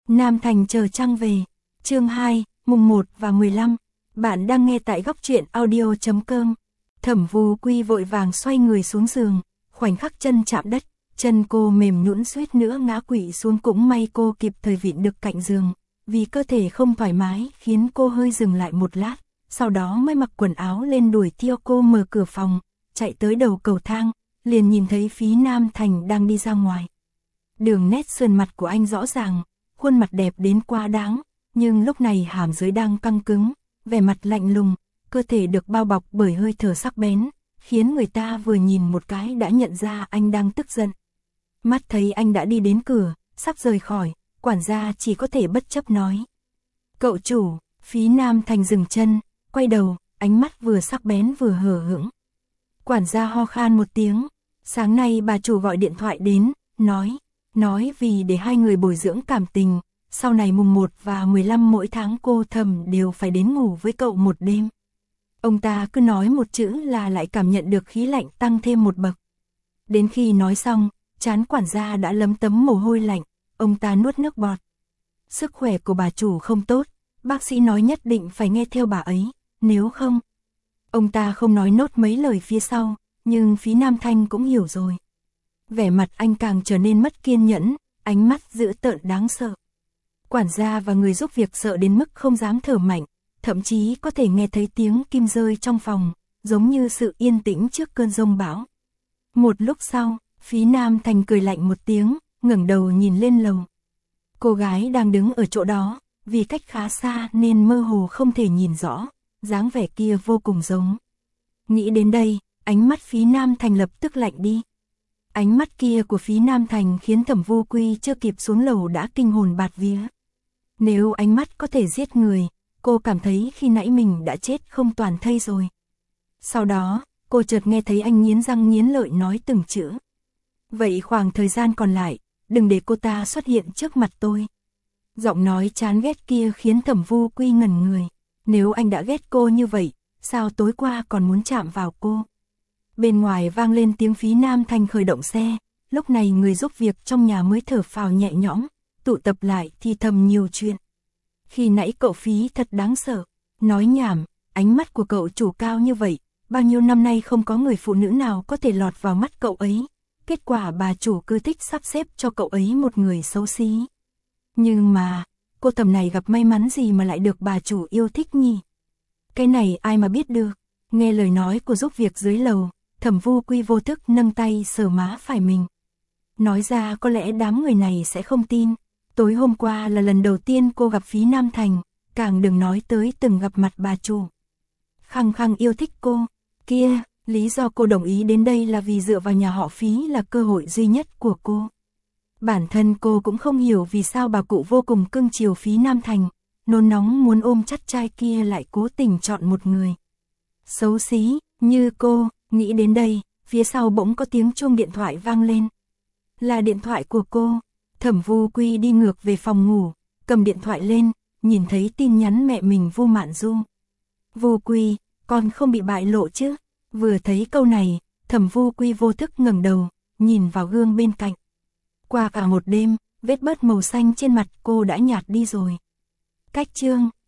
Nam Thành chờ trăng về. Chương 2, mùng 1 và 15. Bạn đang nghe tại góc truyện audio.com. Thẩm Vu Quy vội vàng xoay người xuống giường, khoảnh khắc chân chạm đất, chân cô mềm nhũn suýt nữa ngã quỵ xuống, cũng may cô kịp thời vịn được cạnh giường, vì cơ thể không thoải mái khiến cô hơi dừng lại một lát, sau đó mới mặc quần áo lên đuổi theo cô mở cửa phòng, chạy tới đầu cầu thang, liền nhìn thấy Phí Nam Thành đang đi ra ngoài. Đường nét sườn mặt của anh rõ ràng, khuôn mặt đẹp đến quá đáng, nhưng lúc này hàm dưới đang căng cứng, vẻ mặt lạnh lùng, cơ thể được bao bọc bởi hơi thở sắc bén, khiến người ta vừa nhìn một cái đã nhận ra anh đang tức giận. Mắt thấy anh đã đi đến cửa, sắp rời khỏi, quản gia chỉ có thể bất chấp nói: "Cậu chủ." Phí Nam Thành dừng chân, quay đầu, ánh mắt vừa sắc bén vừa hờ hững. Quản gia ho khan một tiếng: "Sáng nay bà chủ gọi điện thoại đến, nói vì để hai người bồi dưỡng cảm tình, sau này mùng 1 và 15 mỗi tháng cô Thẩm đều phải đến ngủ với cậu một đêm." Ông ta cứ nói một chữ là lại cảm nhận được khí lạnh tăng thêm một bậc. Đến khi nói xong, trán quản gia đã lấm tấm mồ hôi lạnh, ông ta nuốt nước bọt. Sức khỏe của bà chủ không tốt, bác sĩ nói nhất định phải nghe theo bà ấy, nếu không. Ông ta không nói nốt mấy lời phía sau, nhưng Phí Nam Thanh cũng hiểu rồi. Vẻ mặt anh càng trở nên mất kiên nhẫn, ánh mắt dữ tợn đáng sợ. Quản gia và người giúp việc sợ đến mức không dám thở mạnh, thậm chí có thể nghe thấy tiếng kim rơi trong phòng, giống như sự yên tĩnh trước cơn giông bão. Một lúc sau, Phí Nam Thành cười lạnh một tiếng, ngẩng đầu nhìn lên lầu. Cô gái đang đứng ở chỗ đó, vì cách khá xa nên mơ hồ không thể nhìn rõ, dáng vẻ kia vô cùng giống. Nghĩ đến đây, ánh mắt Phí Nam Thành lập tức lạnh đi. Ánh mắt kia của Phí Nam Thành khiến Thẩm Vu Quy chưa kịp xuống lầu đã kinh hồn bạt vía. Nếu ánh mắt có thể giết người, cô cảm thấy khi nãy mình đã chết không toàn thây rồi. Sau đó, cô chợt nghe thấy anh nghiến răng nghiến lợi nói từng chữ: "Vậy khoảng thời gian còn lại, đừng để cô ta xuất hiện trước mặt tôi." Giọng nói chán ghét kia khiến Thẩm Vu Quy ngẩn người. Nếu anh đã ghét cô như vậy, sao tối qua còn muốn chạm vào cô? Bên ngoài vang lên tiếng Phí Nam Thành khởi động xe, lúc này người giúp việc trong nhà mới thở phào nhẹ nhõm, tụ tập lại thì thầm nhiều chuyện. Khi nãy cậu Phí thật đáng sợ, nói nhảm, ánh mắt của cậu chủ cao như vậy, bao nhiêu năm nay không có người phụ nữ nào có thể lọt vào mắt cậu ấy, kết quả bà chủ cứ thích sắp xếp cho cậu ấy một người xấu xí. Nhưng mà, cô Thẩm này gặp may mắn gì mà lại được bà chủ yêu thích nhỉ? Cái này ai mà biết được. Nghe lời nói của giúp việc dưới lầu, Thẩm Vu Quy vô thức nâng tay sờ má phải mình. Nói ra có lẽ đám người này sẽ không tin. Tối hôm qua là lần đầu tiên cô gặp Phí Nam Thành, càng đừng nói tới từng gặp mặt bà chủ. Khăng khăng yêu thích cô, kia, lý do cô đồng ý đến đây là vì dựa vào nhà họ Phí là cơ hội duy nhất của cô. Bản thân cô cũng không hiểu vì sao bà cụ vô cùng cưng chiều Phí Nam Thành, nôn nóng muốn ôm chắt trai kia lại cố tình chọn một người xấu xí như cô. Nghĩ đến đây, phía sau bỗng có tiếng chuông điện thoại vang lên. Là điện thoại của cô. Thẩm Vu Quy đi ngược về phòng ngủ, cầm điện thoại lên, nhìn thấy tin nhắn mẹ mình Vu Mạn Du. "Vu Quy, con không bị bại lộ chứ?" Vừa thấy câu này, Thẩm Vu Quy vô thức ngẩng đầu, nhìn vào gương bên cạnh. Qua cả một đêm, vết bớt màu xanh trên mặt cô đã nhạt đi rồi. Cách chương